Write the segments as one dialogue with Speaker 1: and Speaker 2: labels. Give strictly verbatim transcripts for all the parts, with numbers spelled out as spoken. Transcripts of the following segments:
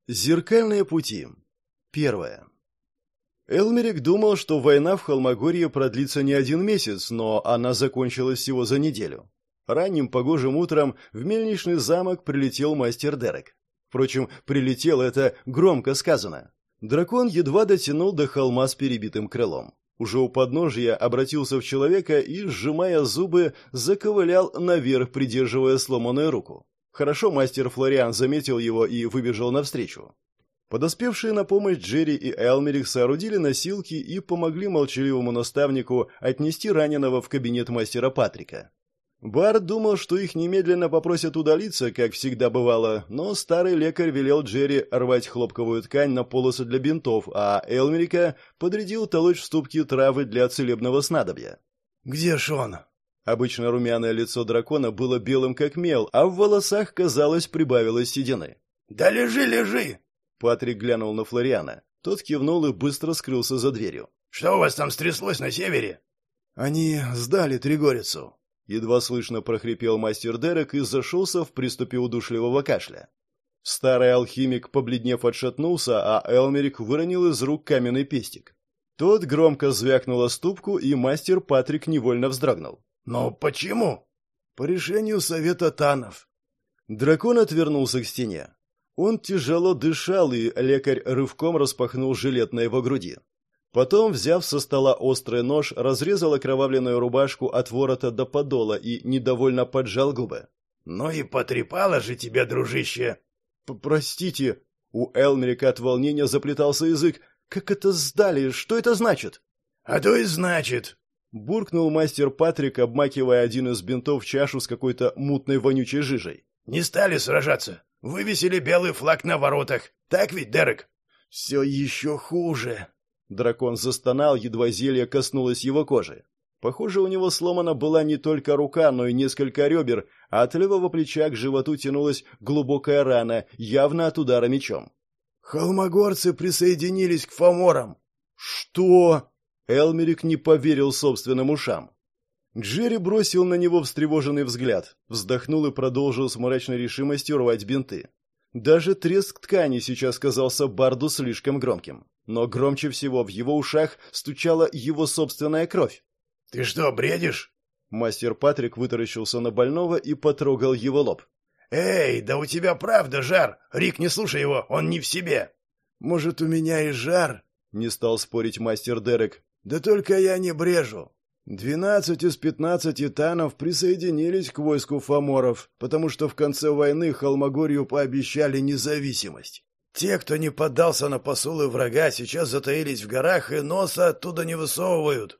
Speaker 1: Зеркальные пути. Первое. Элмерик думал, что война в Холмогорье продлится не один месяц, но она закончилась всего за неделю. Ранним погожим утром в мельничный замок прилетел мастер Дерек. Впрочем, прилетел это громко сказано. Дракон едва дотянул до холма с перебитым крылом. Уже у подножия обратился в человека и, сжимая зубы, заковылял наверх, придерживая сломанную руку. Хорошо мастер Флориан заметил его и выбежал навстречу. Подоспевшие на помощь Джерри и Элмерик соорудили носилки и помогли молчаливому наставнику отнести раненого в кабинет мастера Патрика. Барт думал, что их немедленно попросят удалиться, как всегда бывало, но старый лекарь велел Джерри рвать хлопковую ткань на полосы для бинтов, а Элмерика подрядил толочь в ступке травы для целебного снадобья.
Speaker 2: «Где Шон?»
Speaker 1: Обычно румяное лицо дракона было белым как мел, а в волосах, казалось, прибавилось седины.
Speaker 2: «Да лежи, лежи!»
Speaker 1: Патрик глянул на Флориана. Тот кивнул и быстро скрылся за дверью.
Speaker 2: «Что у вас там стряслось на севере?»
Speaker 1: «Они сдали Тригорицу», — едва слышно прохрипел мастер Дерек и зашелся в приступе удушливого кашля. Старый алхимик, побледнев, отшатнулся, а Элмерик выронил из рук каменный пестик. Тот громко звякнул о ступку, и мастер Патрик невольно вздрогнул.
Speaker 2: «Но почему?» «По решению совета Танов».
Speaker 1: Дракон отвернулся к стене. Он тяжело дышал, и лекарь рывком распахнул жилет на его груди. Потом, взяв со стола острый нож, разрезал окровавленную рубашку от ворота до подола и недовольно поджал губы.
Speaker 2: «Ну и потрепало же тебя, дружище!»
Speaker 1: «Простите!» У Элмерика от волнения заплетался язык. «Как это сдали? Что это значит?»
Speaker 2: «А то и значит!»
Speaker 1: Буркнул мастер Патрик, обмакивая один из бинтов в чашу с какой-то мутной вонючей жижей.
Speaker 2: «Не стали сражаться. Вывесили белый флаг на воротах. Так ведь, Дерек?»
Speaker 1: «Все еще хуже!» Дракон застонал, едва зелье коснулось его кожи. Похоже, у него сломана была не только рука, но и несколько ребер, а от левого плеча к животу тянулась глубокая рана, явно от удара мечом.
Speaker 2: «Холмогорцы присоединились к фаморам».
Speaker 1: «Что?» Элмерик не поверил собственным ушам. Джерри бросил на него встревоженный взгляд, вздохнул и продолжил с мрачной решимостью рвать бинты. Даже треск ткани сейчас казался Барду слишком громким. Но громче всего в его ушах стучала его собственная кровь.
Speaker 2: «Ты что, бредишь?»
Speaker 1: Мастер Патрик вытаращился на больного и потрогал его лоб.
Speaker 2: «Эй, да у тебя правда жар! Рик, не слушай его, он не в себе!»
Speaker 1: «Может, у меня и жар?» — не стал спорить мастер Дерек. «Да только я не брежу. Двенадцать из пятнадцати танов присоединились к войску фаморов, потому что в конце войны Холмогорью пообещали независимость. Те, кто не поддался на посулы врага, сейчас затаились в горах и носа оттуда не высовывают».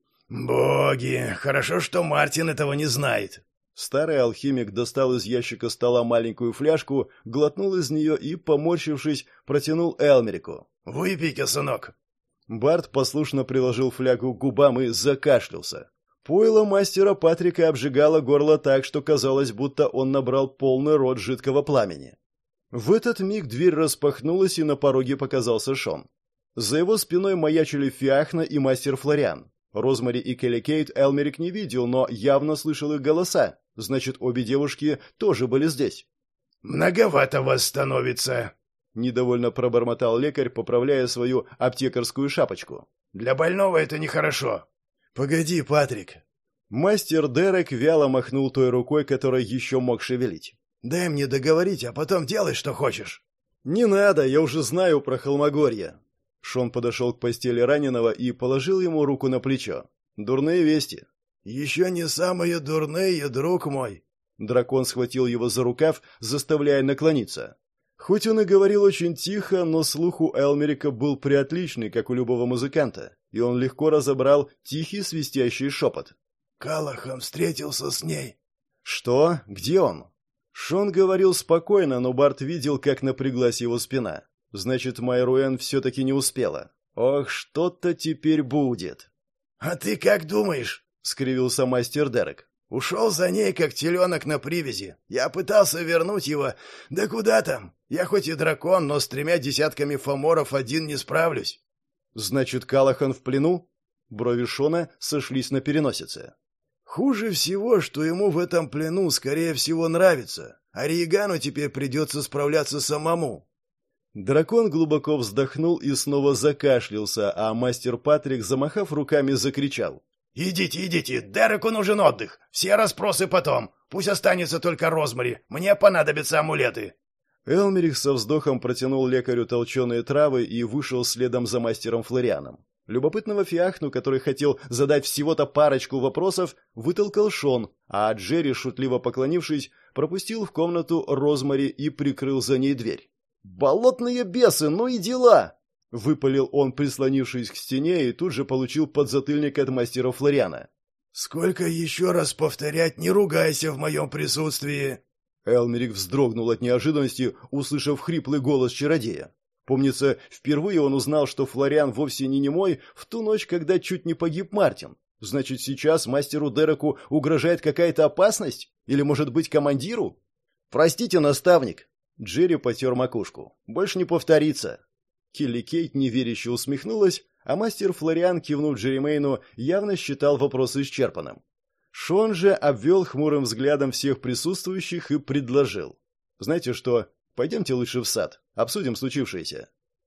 Speaker 2: «Боги, хорошо, что Мартин этого не знает».
Speaker 1: Старый алхимик достал из ящика стола маленькую фляжку, глотнул из нее и, поморщившись, протянул Элмерику.
Speaker 2: «Выпей-ка, сынок».
Speaker 1: Барт послушно приложил флягу к губам и закашлялся. Пойло мастера Патрика обжигало горло так, что казалось, будто он набрал полный рот жидкого пламени. В этот миг дверь распахнулась, и на пороге показался Шон. За его спиной маячили Фиахна и мастер Флориан. Розмари и Келли Кейт Элмерик не видел, но явно слышал их голоса. Значит, обе девушки тоже были здесь.
Speaker 2: «Многовато вас становится», — недовольно пробормотал лекарь, поправляя свою аптекарскую шапочку. «Для больного это нехорошо».
Speaker 1: «Погоди, Патрик». Мастер Дерек вяло махнул той рукой, которой еще мог шевелить.
Speaker 2: «Дай мне договорить, а потом делай, что хочешь».
Speaker 1: «Не надо, я уже знаю про Холмогорье». Шон подошел к постели раненого и положил ему руку на плечо. «Дурные вести».
Speaker 2: «Еще не самые дурные, друг мой».
Speaker 1: Дракон схватил его за рукав, заставляя наклониться. Хоть он и говорил очень тихо, но слух у Элмерика был приотличный, как у любого музыканта, и он легко разобрал тихий свистящий шепот.
Speaker 2: «Калахан встретился с ней».
Speaker 1: «Что? Где он?» Шон говорил спокойно, но Барт видел, как напряглась его спина. Значит, Майруэн все-таки не успела. Ох, что-то теперь будет.
Speaker 2: «А ты как думаешь?» — скривился мастер Дерек. «Ушел за ней, как теленок на привязи. Я пытался вернуть его. Да куда там? Я хоть и дракон, но с тремя десятками фаморов один не справлюсь».
Speaker 1: «Значит, Калахан в плену?» Брови Шона сошлись на переносице.
Speaker 2: «Хуже всего, что ему в этом плену, скорее всего, нравится. А Риегану теперь придется справляться самому».
Speaker 1: Дракон глубоко вздохнул и снова закашлялся, а мастер Патрик, замахав руками, закричал.
Speaker 2: «Идите, идите, Дереку нужен отдых. Все расспросы потом. Пусть останется только Розмари. Мне понадобятся амулеты».
Speaker 1: Элмерих со вздохом протянул лекарю толченые травы и вышел следом за мастером Флорианом. Любопытного Фиахну, который хотел задать всего-то парочку вопросов, вытолкал Шон, а Джерри, шутливо поклонившись, пропустил в комнату Розмари и прикрыл за ней дверь. «Болотные бесы, ну и дела!» — выпалил он, прислонившись к стене, и тут же получил подзатыльник от мастера Флориана.
Speaker 2: «Сколько еще раз повторять, не ругайся в моем присутствии!»
Speaker 1: Элмерик вздрогнул от неожиданности, услышав хриплый голос чародея. Помнится, впервые он узнал, что Флориан вовсе не немой в ту ночь, когда чуть не погиб Мартин. Значит, сейчас мастеру Дереку угрожает какая-то опасность? Или, может быть, командиру? «Простите, наставник!» Джерри потер макушку. «Больше не повторится!» Килли Кейт неверяще усмехнулась, а мастер Флориан, кивнув Джеремейну, явно считал вопрос исчерпанным. Шон же обвел хмурым взглядом всех присутствующих и предложил. «Знаете что, пойдемте лучше в сад, обсудим случившееся».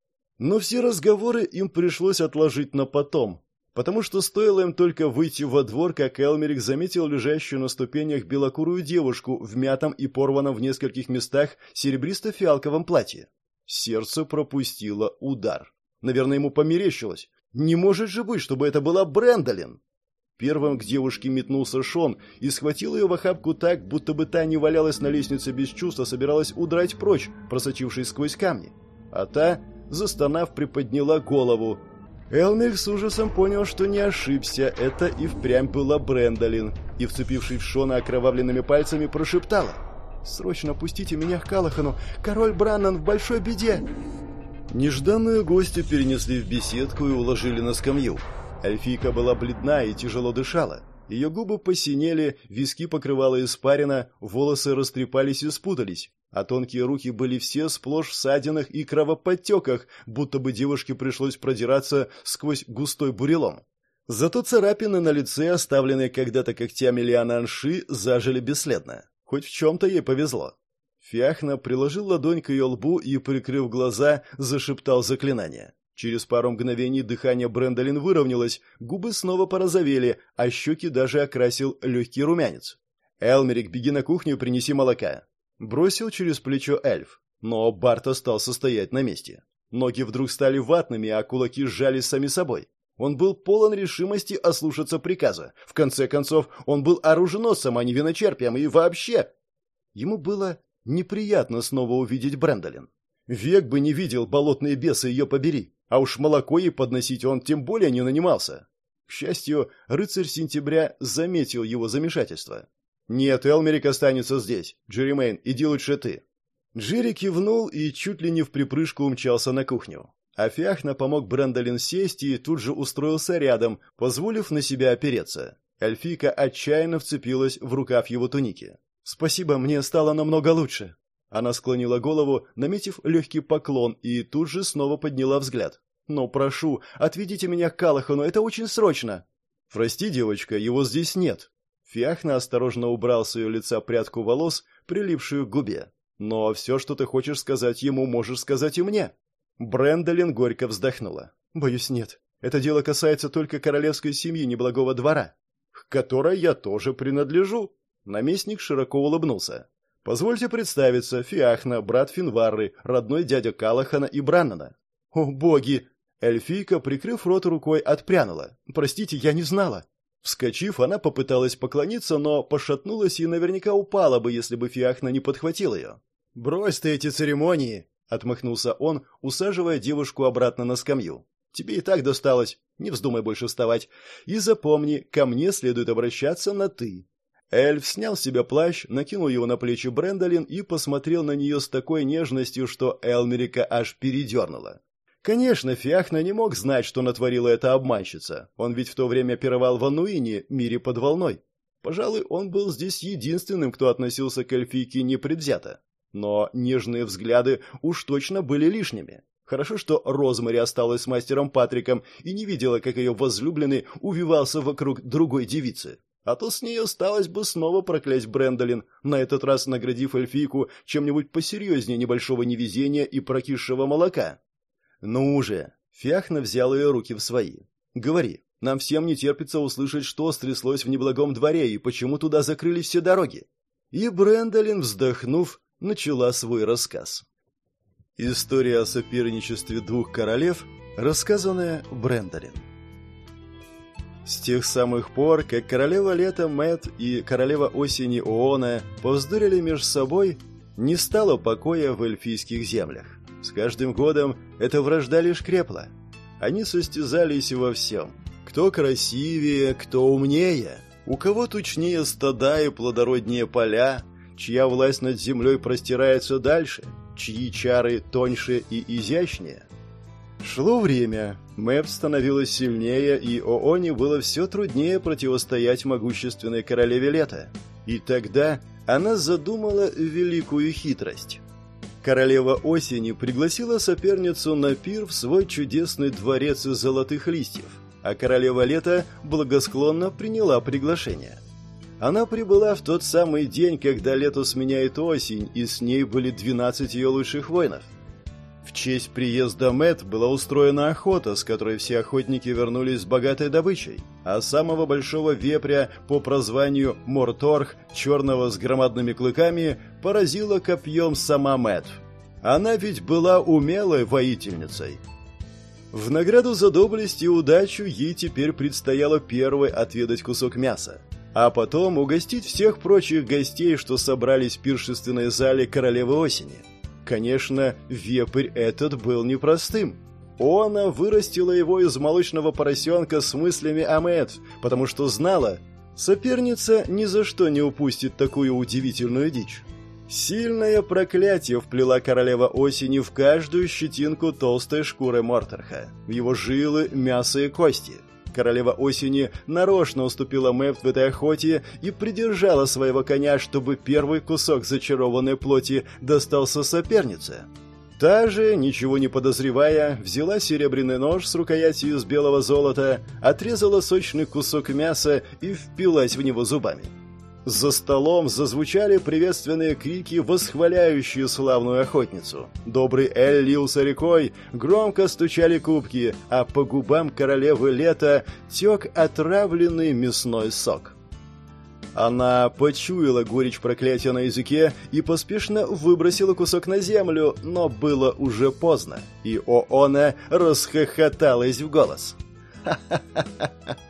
Speaker 1: Но все разговоры им пришлось отложить на потом, потому что стоило им только выйти во двор, как Элмерик заметил лежащую на ступенях белокурую девушку в мятом и порванном в нескольких местах серебристо-фиалковом платье. Сердце пропустило удар. Наверное, ему померещилось. Не может же быть, чтобы это была Брэндолин. Первым к девушке метнулся Шон и схватил ее в охапку так, будто бы та не валялась на лестнице без чувств, а собиралась удрать прочь, просочившись сквозь камни. А та, застонав, приподняла голову. Элмерик с ужасом понял, что не ошибся, это и впрямь была Брэндолин, и, вцепившись в Шона окровавленными пальцами, прошептала: «Срочно пустите меня к Калахану, король Браннан в большой беде!» Нежданную гостью перенесли в беседку и уложили на скамью. Эльфийка была бледна и тяжело дышала. Ее губы посинели, виски покрывала испарина, волосы растрепались и спутались, а тонкие руки были все сплошь в ссадинах и кровоподтеках, будто бы девушке пришлось продираться сквозь густой бурелом. Зато царапины на лице, оставленные когда-то когтями Лиананши, зажили бесследно. Хоть в чем-то ей повезло. Фиахна приложил ладонь к ее лбу и, прикрыв глаза, зашептал заклинание. Через пару мгновений дыхание Брэндолин выровнялось, губы снова порозовели, а щеки даже окрасил легкий румянец. «Элмерик, беги на кухню и принеси молока», — бросил через плечо эльф. Но Барт остался стоять на месте. Ноги вдруг стали ватными, а кулаки сжались сами собой. Он был полон решимости ослушаться приказа. В конце концов, он был оруженосцем, а не виночерпием, и вообще... Ему было неприятно снова увидеть Брэндолин. Век бы не видел, болотные бесы, ее побери. А уж молоко ей подносить он тем более не нанимался. К счастью, рыцарь сентября заметил его замешательство. «Нет, Элмерик останется здесь. Джеремейн, иди лучше ты». Джерри кивнул и чуть ли не в припрыжку умчался на кухню. А Фиахна помог Брэндолин сесть и тут же устроился рядом, позволив на себя опереться. Эльфийка отчаянно вцепилась в рукав его туники. «Спасибо, мне стало намного лучше». Она склонила голову, наметив легкий поклон, и тут же снова подняла взгляд. «Но прошу, отведите меня к Калахану, это очень срочно!» «Прости, девочка, его здесь нет». Фиахна осторожно убрал с ее лица прядку волос, прилипшую к губе. «Но все, что ты хочешь сказать ему, можешь сказать и мне». Брэндолин горько вздохнула. «Боюсь, нет. Это дело касается только королевской семьи неблагого двора, к которой я тоже принадлежу». Наместник широко улыбнулся. «Позвольте представиться, Фиахна, брат Финварры, родной дядя Калахана и Браннана». «О, боги!» Эльфийка, прикрыв рот рукой, отпрянула. «Простите, я не знала». Вскочив, она попыталась поклониться, но пошатнулась и наверняка упала бы, если бы Фиахна не подхватил ее. «Брось ты эти церемонии!» — отмахнулся он, усаживая девушку обратно на скамью. «Тебе и так досталось, не вздумай больше вставать. И запомни, ко мне следует обращаться на «ты». Эльф снял с себя плащ, накинул его на плечи Брэндолин и посмотрел на нее с такой нежностью, что Элмерика аж передернуло. Конечно, Фиахна не мог знать, что натворила эта обманщица. Он ведь в то время пировал в Ануине, мире под волной. Пожалуй, он был здесь единственным, кто относился к эльфийке непредвзято. Но нежные взгляды уж точно были лишними. Хорошо, что Розмари осталась с мастером Патриком и не видела, как ее возлюбленный увивался вокруг другой девицы. А то с ней осталось бы снова проклясть Брэндолин, на этот раз наградив эльфийку чем-нибудь посерьезнее небольшого невезения и прокисшего молока. «Ну уже!» — Фиахна взял ее руки в свои. «Говори, нам всем не терпится услышать, что стряслось в неблагом дворе и почему туда закрыли все дороги». И Брэндолин, вздохнув, начала свой рассказ. История о соперничестве двух королев, рассказанная Брэндолин. С тех самых пор, как королева лета Мэт и королева осени Оона повздорили между собой, не стало покоя в эльфийских землях. С каждым годом эта вражда лишь крепла. Они состязались во всем. Кто красивее, кто умнее, у кого тучнее стада и плодороднее поля, чья власть над землей простирается дальше, чьи чары тоньше и изящнее. Шло время, Мэп становилась сильнее, и Ооне было все труднее противостоять могущественной королеве лета. И тогда она задумала великую хитрость. Королева осени пригласила соперницу на пир в свой чудесный дворец из золотых листьев, а королева лета благосклонно приняла приглашение. Она прибыла в тот самый день, когда лето сменяет осень, и с ней были двенадцать ее лучших воинов. В честь приезда Мэт была устроена охота, с которой все охотники вернулись с богатой добычей, а самого большого вепря по прозванию Морторг, черного с громадными клыками, поразила копьем сама Мэт. Она ведь была умелой воительницей. В награду за доблесть и удачу ей теперь предстояло первой отведать кусок мяса, а потом угостить всех прочих гостей, что собрались в пиршественной зале королевы осени. Конечно, вепрь этот был непростым. Она вырастила его из молочного поросенка с мыслями о Мэт, потому что знала, соперница ни за что не упустит такую удивительную дичь. Сильное проклятие вплела королева осени в каждую щетинку толстой шкуры Морторха, в его жилы, мясо и кости. Королева осени нарочно уступила Мэт в этой охоте и придержала своего коня, чтобы первый кусок зачарованной плоти достался сопернице. Та же, ничего не подозревая, взяла серебряный нож с рукоятью из белого золота, отрезала сочный кусок мяса и впилась в него зубами. За столом зазвучали приветственные крики, восхваляющие славную охотницу. Добрый Эль лился рекой, громко стучали кубки, а по губам королевы лета тек отравленный мясной сок. Она почуяла горечь проклятия на языке и поспешно выбросила кусок на землю, но было уже поздно, и Оона расхохоталась в голос. «Ха-ха-ха!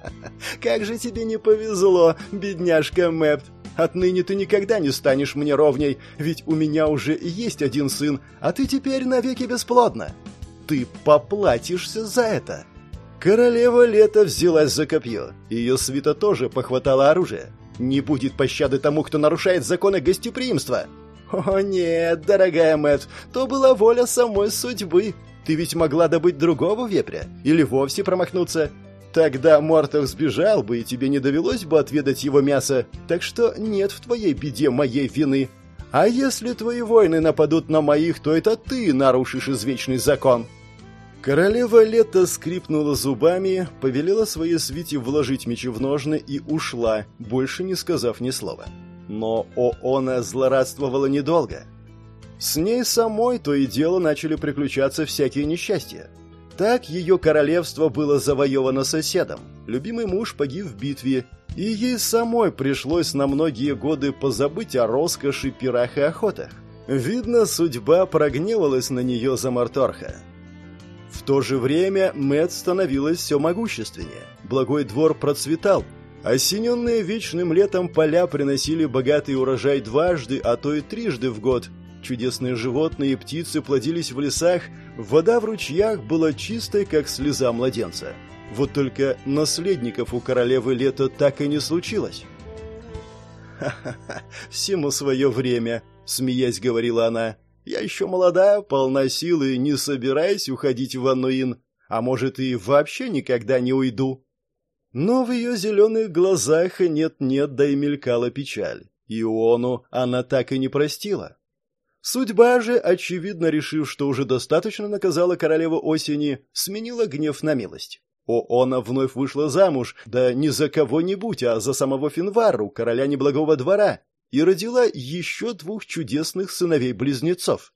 Speaker 1: Как же тебе не повезло, бедняжка Мэт! Отныне ты никогда не станешь мне ровней, ведь у меня уже есть один сын, а ты теперь навеки бесплодна. Ты поплатишься за это!» Королева лета взялась за копье, ее свита тоже похватала оружие. «Не будет пощады тому, кто нарушает законы гостеприимства!» «О нет, дорогая Мэт, то была воля самой судьбы. Ты ведь могла добыть другого вепря или вовсе промахнуться. Тогда Мортох сбежал бы, и тебе не довелось бы отведать его мясо, так что нет в твоей беде моей вины. А если твои воины нападут на моих, то это ты нарушишь извечный закон». Королева лета скрипнула зубами, повелела своей свите вложить мечи в ножны и ушла, больше не сказав ни слова. Но Оона злорадствовала недолго. С ней самой то и дело начали приключаться всякие несчастья. Так ее королевство было завоевано соседом, любимый муж погиб в битве, и ей самой пришлось на многие годы позабыть о роскоши, пирах и охотах. Видно, судьба прогневалась на нее за Морторха. В то же время Мэт становилась все могущественнее, благой двор процветал, осененные вечным летом поля приносили богатый урожай дважды, а то и трижды в год. Чудесные животные и птицы плодились в лесах, вода в ручьях была чистой, как слеза младенца. Вот только наследников у королевы лета так и не случилось. «Ха-ха-ха, всему свое время», — смеясь говорила она. «Я еще молода, полна сил и не собираюсь уходить в Аннуин, а может и вообще никогда не уйду». Но в ее зеленых глазах нет-нет, да и мелькала печаль. Иону она так и не простила. Судьба же, очевидно решив, что уже достаточно наказала королеву осени, сменила гнев на милость. Оона вновь вышла замуж, да не за кого-нибудь, а за самого Финварру, короля неблагого двора, и родила еще двух чудесных сыновей-близнецов.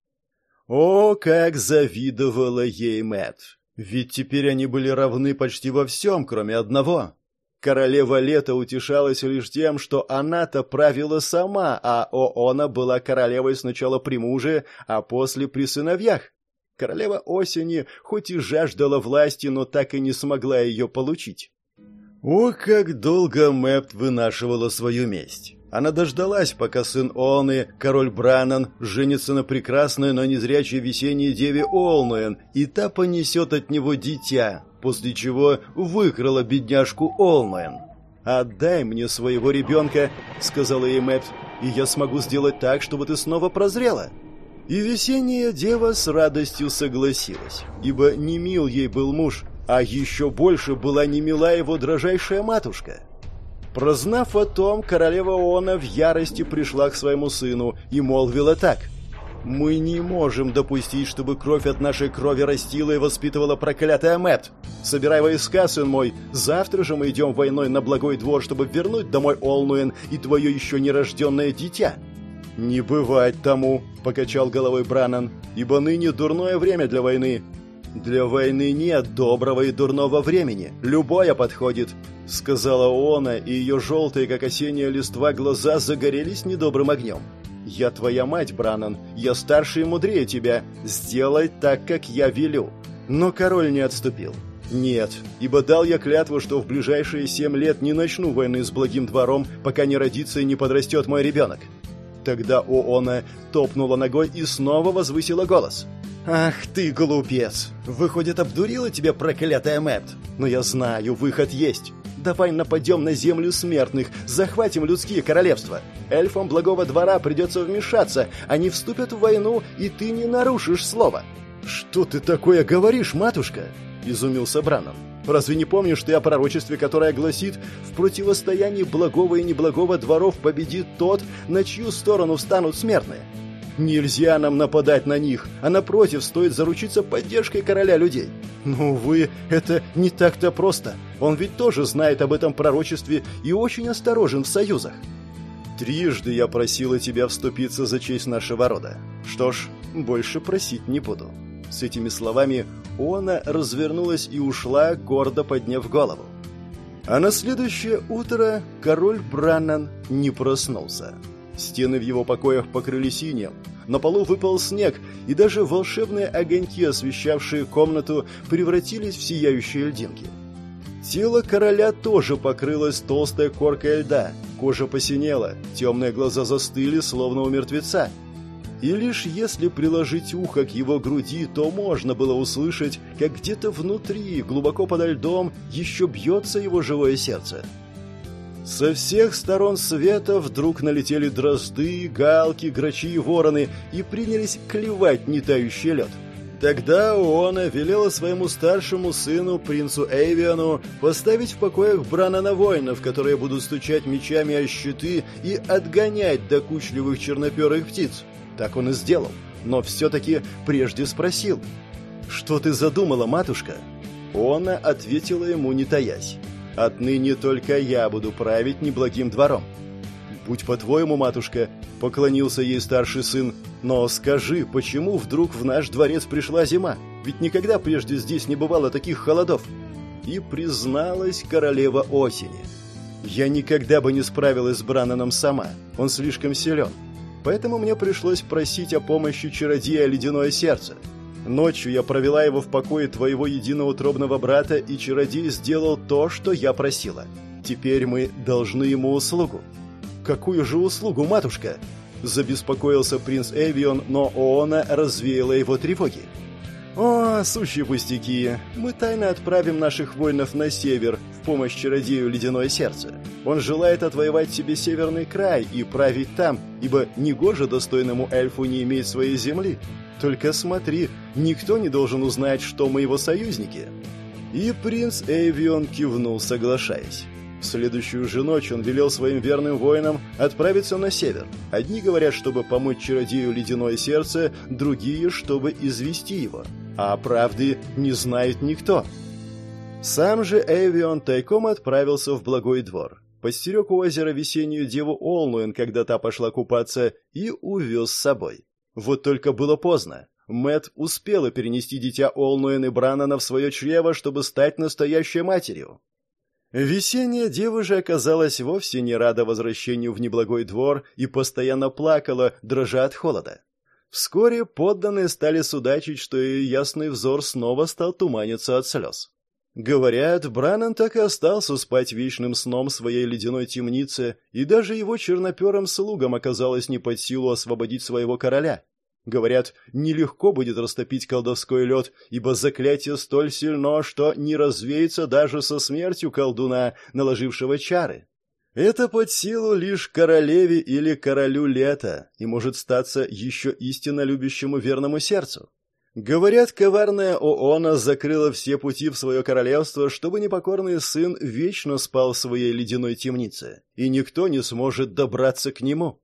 Speaker 1: О, как завидовала ей Мэт! Ведь теперь они были равны почти во всем, кроме одного. Королева Лета утешалась лишь тем, что она-то правила сама, а Оона была королевой сначала при муже, а после при сыновьях. Королева Осени хоть и жаждала власти, но так и не смогла ее получить. О, как долго Мэпт вынашивала свою месть! Она дождалась, пока сын Оаны, король Браннан, женится на прекрасной, но незрячей весенней деве Олнуэн, и та понесет от него дитя, после чего выкрала бедняжку Олнуэн. «Отдай мне своего ребенка», — сказала ей Мэпт, — «и я смогу сделать так, чтобы ты снова прозрела». И весенняя дева с радостью согласилась, ибо не мил ей был муж, а еще больше была не мила его дрожайшая матушка. Прознав о том, королева Оона в ярости пришла к своему сыну и молвила так: «Мы не можем допустить, чтобы кровь от нашей крови растила и воспитывала проклятая Мэпт. Собирай войска, сын мой, завтра же мы идем войной на благой двор, чтобы вернуть домой Олнуэн и твое еще нерожденное дитя». «Не бывать тому», — покачал головой Браннан, — «ибо ныне дурное время для войны». «Для войны нет доброго и дурного времени, любое подходит», — сказала Оона, и ее желтые, как осенняя листва, глаза загорелись недобрым огнем. «Я твоя мать, Браннан, я старше и мудрее тебя, сделай так, как я велю». Но король не отступил. «Нет, ибо дал я клятву, что в ближайшие семь лет не начну войны с благим двором, пока не родится и не подрастет мой ребенок». Тогда Оона топнула ногой и снова возвысила голос. «Ах ты, глупец! Выходит, обдурила тебя проклятая Мэпт? Но я знаю, выход есть. Давай нападем на землю смертных, захватим людские королевства. Эльфам благого двора придется вмешаться, они вступят в войну, и ты не нарушишь слова». «Что ты такое говоришь, матушка?» – изумился Браннан. «Разве не помнишь ты о пророчестве, которое гласит: в противостоянии благого и неблагого дворов победит тот, на чью сторону встанут смертные? Нельзя нам нападать на них, а напротив, стоит заручиться поддержкой короля людей. Но, увы, это не так-то просто. Он ведь тоже знает об этом пророчестве и очень осторожен в союзах. Трижды я просила тебя вступиться за честь нашего рода. Что ж, больше просить не буду». С этими словами Оона развернулась и ушла, гордо подняв голову. А на следующее утро король Браннан не проснулся. Стены в его покоях покрыли синим, на полу выпал снег, и даже волшебные огоньки, освещавшие комнату, превратились в сияющие льдинки. Тело короля тоже покрылось толстой коркой льда, кожа посинела, темные глаза застыли, словно у мертвеца. И лишь если приложить ухо к его груди, то можно было услышать, как где-то внутри, глубоко подо льдом, еще бьется его живое сердце. Со всех сторон света вдруг налетели дрозды, галки, грачи и вороны и принялись клевать нетающий лед. Тогда Оона велела своему старшему сыну, принцу Эйвиону, поставить в покоях Браннана воинов, которые будут стучать мечами о щиты и отгонять докучливых черноперых птиц. Так он и сделал, но все-таки прежде спросил: «Что ты задумала, матушка?» Оона ответила ему, не таясь: «Отныне только я буду править неблагим двором». «Будь по-твоему, матушка», — поклонился ей старший сын, «но скажи, почему вдруг в наш дворец пришла зима? Ведь никогда прежде здесь не бывало таких холодов». И призналась королева осени: «Я никогда бы не справилась с Браннаном сама, он слишком силен. Поэтому мне пришлось просить о помощи чародея Ледяное Сердце. Ночью я провела его в покое твоего единоутробного брата, и чародей сделал то, что я просила. Теперь мы должны ему услугу». «Какую же услугу, матушка?» Забеспокоился принц Эйвион, но Оона развеяла его тревоги. «О, сущие пустяки! Мы тайно отправим наших воинов на север в помощь чародею Ледяное Сердце. Он желает отвоевать себе северный край и править там, ибо негоже достойному эльфу не иметь своей земли. Только смотри, никто не должен узнать, что мы его союзники». И принц Эйвион кивнул, соглашаясь. В следующую же ночь он велел своим верным воинам отправиться на север. Одни говорят, чтобы помочь чародею Ледяное Сердце, другие, чтобы извести его. А правды не знает никто. Сам же Эвион тайком отправился в Благой двор, постерег у озера весеннюю деву Олнуэн, когда та пошла купаться, и увез с собой. Вот только было поздно. Мэтт успела перенести дитя Олнуэн и Бранана в свое чрево, чтобы стать настоящей матерью. Весенняя дева же оказалась вовсе не рада возвращению в неблагой двор и постоянно плакала, дрожа от холода. Вскоре подданные стали судачить, что ее ясный взор снова стал туманиться от слез. Говорят, Бранан так и остался спать вечным сном в своей ледяной темнице, и даже его черноперым слугам оказалось не под силу освободить своего короля. Говорят, нелегко будет растопить колдовской лед, ибо заклятие столь сильно, что не развеется даже со смертью колдуна, наложившего чары. Это под силу лишь королеве или королю лета, и может статься еще истинно любящему верному сердцу. Говорят, коварная Оона закрыла все пути в свое королевство, чтобы непокорный сын вечно спал в своей ледяной темнице, и никто не сможет добраться к нему.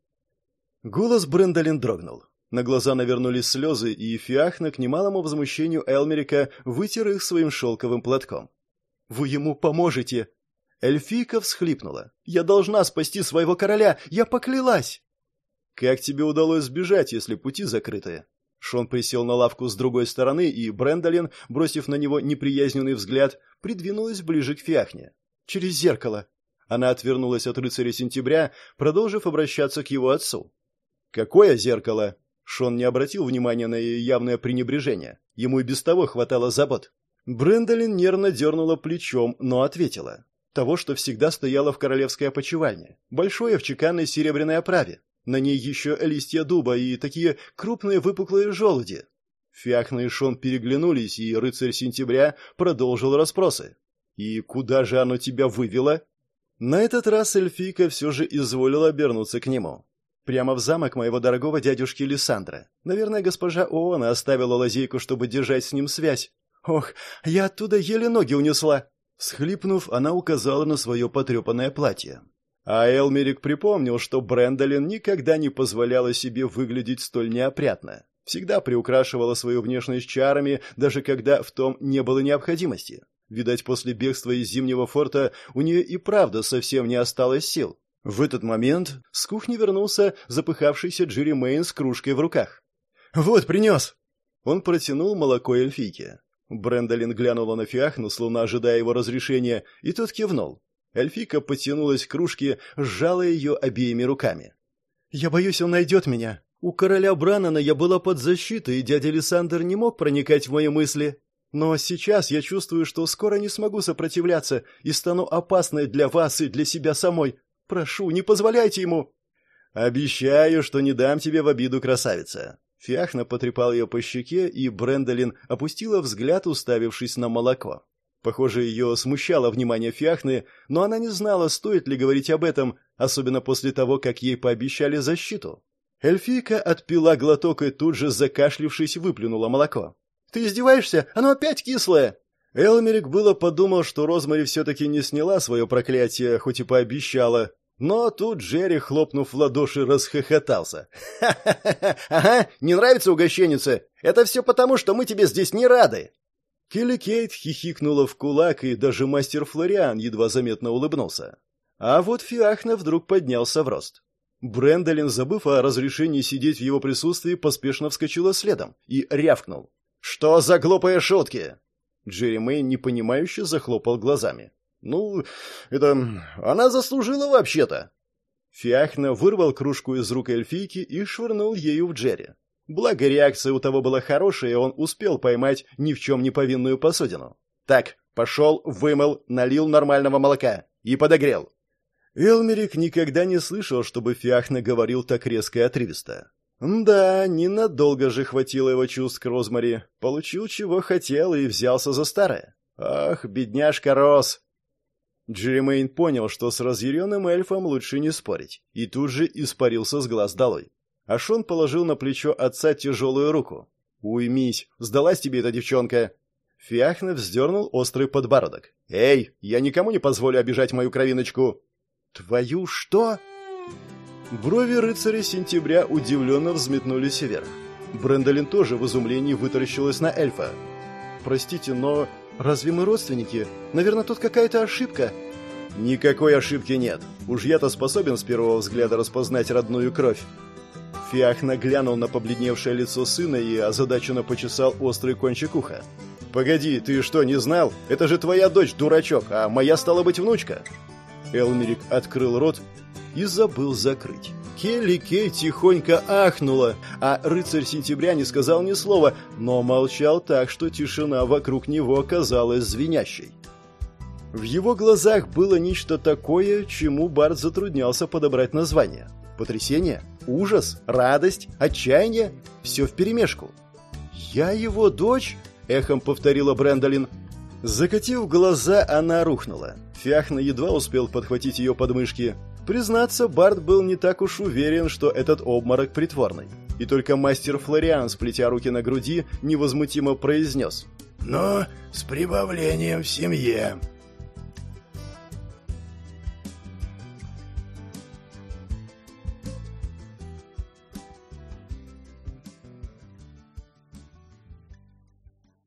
Speaker 1: Голос Брэндолин дрогнул. На глаза навернулись слезы, и Фиахна, к немалому возмущению Элмерика, вытер их своим шелковым платком. «Вы ему поможете!» Эльфийка всхлипнула. «Я должна спасти своего короля! Я поклялась!» «Как тебе удалось сбежать, если пути закрыты?» Шон присел на лавку с другой стороны, и Брэндолин, бросив на него неприязненный взгляд, придвинулась ближе к Фиахне. «Через зеркало!» Она отвернулась от рыцаря сентября, продолжив обращаться к его отцу. «Какое зеркало?» Шон не обратил внимания на ее явное пренебрежение. Ему и без того хватало забот. Брэндолин нервно дернула плечом, но ответила. Того, что всегда стояло в королевской опочивальне. Большое в чеканной серебряной оправе. На ней еще листья дуба и такие крупные выпуклые желуди. Фиахна и Шон переглянулись, и рыцарь сентября продолжил расспросы. «И куда же оно тебя вывело?» На этот раз эльфийка все же изволила обернуться к нему. «Прямо в замок моего дорогого дядюшки Лиссандра. Наверное, госпожа Оона оставила лазейку, чтобы держать с ним связь. Ох, я оттуда еле ноги унесла!» Схлипнув, она указала на свое потрепанное платье. А Элмерик припомнил, что Брэндолин никогда не позволяла себе выглядеть столь неопрятно. Всегда приукрашивала свою внешность чарами, даже когда в том не было необходимости. Видать, после бегства из Зимнего форта у нее и правда совсем не осталось сил. В этот момент с кухни вернулся запыхавшийся Джерри Мэйн с кружкой в руках. «Вот, принес!» Он протянул молоко эльфийке. Брэндолин глянула на Фиахну, словно ожидая его разрешения, и тот кивнул. Эльфийка потянулась к кружке, сжала ее обеими руками. «Я боюсь, он найдет меня. У короля Бранана я была под защитой, и дядя Лиссандр не мог проникать в мои мысли. Но сейчас я чувствую, что скоро не смогу сопротивляться и стану опасной для вас и для себя самой. Прошу, не позволяйте ему!» «Обещаю, что не дам тебе в обиду, красавица!» Фиахна потрепал ее по щеке, и Брэндолин опустила взгляд, уставившись на молоко. Похоже, ее смущало внимание Фиахны, но она не знала, стоит ли говорить об этом, особенно после того, как ей пообещали защиту. Эльфийка отпила глоток и тут же, закашлившись, выплюнула молоко. «Ты издеваешься? Оно опять кислое!» Элмерик было подумал, что Розмари все-таки не сняла свое проклятие, хоть и пообещала. Но тут Джерри, хлопнув в ладоши, расхохотался. «Ха-ха-ха! Ага, не нравится угощенница? Это все потому, что мы тебе здесь не рады!» Келли Кейт хихикнула в кулак, и даже мастер Флориан едва заметно улыбнулся. А вот Фиахна вдруг поднялся в рост. Брэндолин, забыв о разрешении сидеть в его присутствии, поспешно вскочила следом и рявкнул. «Что за глупые шутки?» Джерри Мэйн непонимающе захлопал глазами. «Ну, это... она заслужила вообще-то!» Фиахна вырвал кружку из рук эльфийки и швырнул ею в Джерри. Благо, реакция у того была хорошая, и он успел поймать ни в чем не повинную посудину. «Так, пошел, вымыл, налил нормального молока и подогрел». Элмерик никогда не слышал, чтобы Фиахна говорил так резко и отрывисто. Да, ненадолго же хватило его чувств к Розмари. Получил, чего хотел, и взялся за старое. Ах, бедняжка Роз! Джерри Мэйн понял, что с разъяренным эльфом лучше не спорить, и тут же испарился с глаз долой. А Шон положил на плечо отца тяжелую руку. «Уймись, сдалась тебе эта девчонка!» Фиахна вздернул острый подбородок. «Эй, я никому не позволю обижать мою кровиночку!» «Твою что?» Брови рыцаря сентября удивленно взметнулись вверх. Брэндолин тоже в изумлении вытаращилась на эльфа. «Простите, но «Разве мы родственники? Наверное, тут какая-то ошибка». «Никакой ошибки нет. Уж я-то способен с первого взгляда распознать родную кровь». Фиахна глянул на побледневшее лицо сына и озадаченно почесал острый кончик уха. «Погоди, ты что, не знал? Это же твоя дочь, дурачок, а моя стала быть внучка». Элмерик открыл рот и забыл закрыть. Келли Кей тихонько ахнула, а рыцарь сентября не сказал ни слова, но молчал так, что тишина вокруг него оказалась звенящей. В его глазах было нечто такое, чему Барт затруднялся подобрать название. Потрясение, ужас, радость, отчаяние – все вперемешку. «Я его дочь?» – эхом повторила Брэндолин. Закатив глаза, она рухнула. Фиахна едва успел подхватить ее подмышки. Признаться, Барт был не так уж уверен, что этот обморок притворный. И только мастер Флориан, сплетя руки на груди, невозмутимо произнес:
Speaker 2: «Но с прибавлением в семье».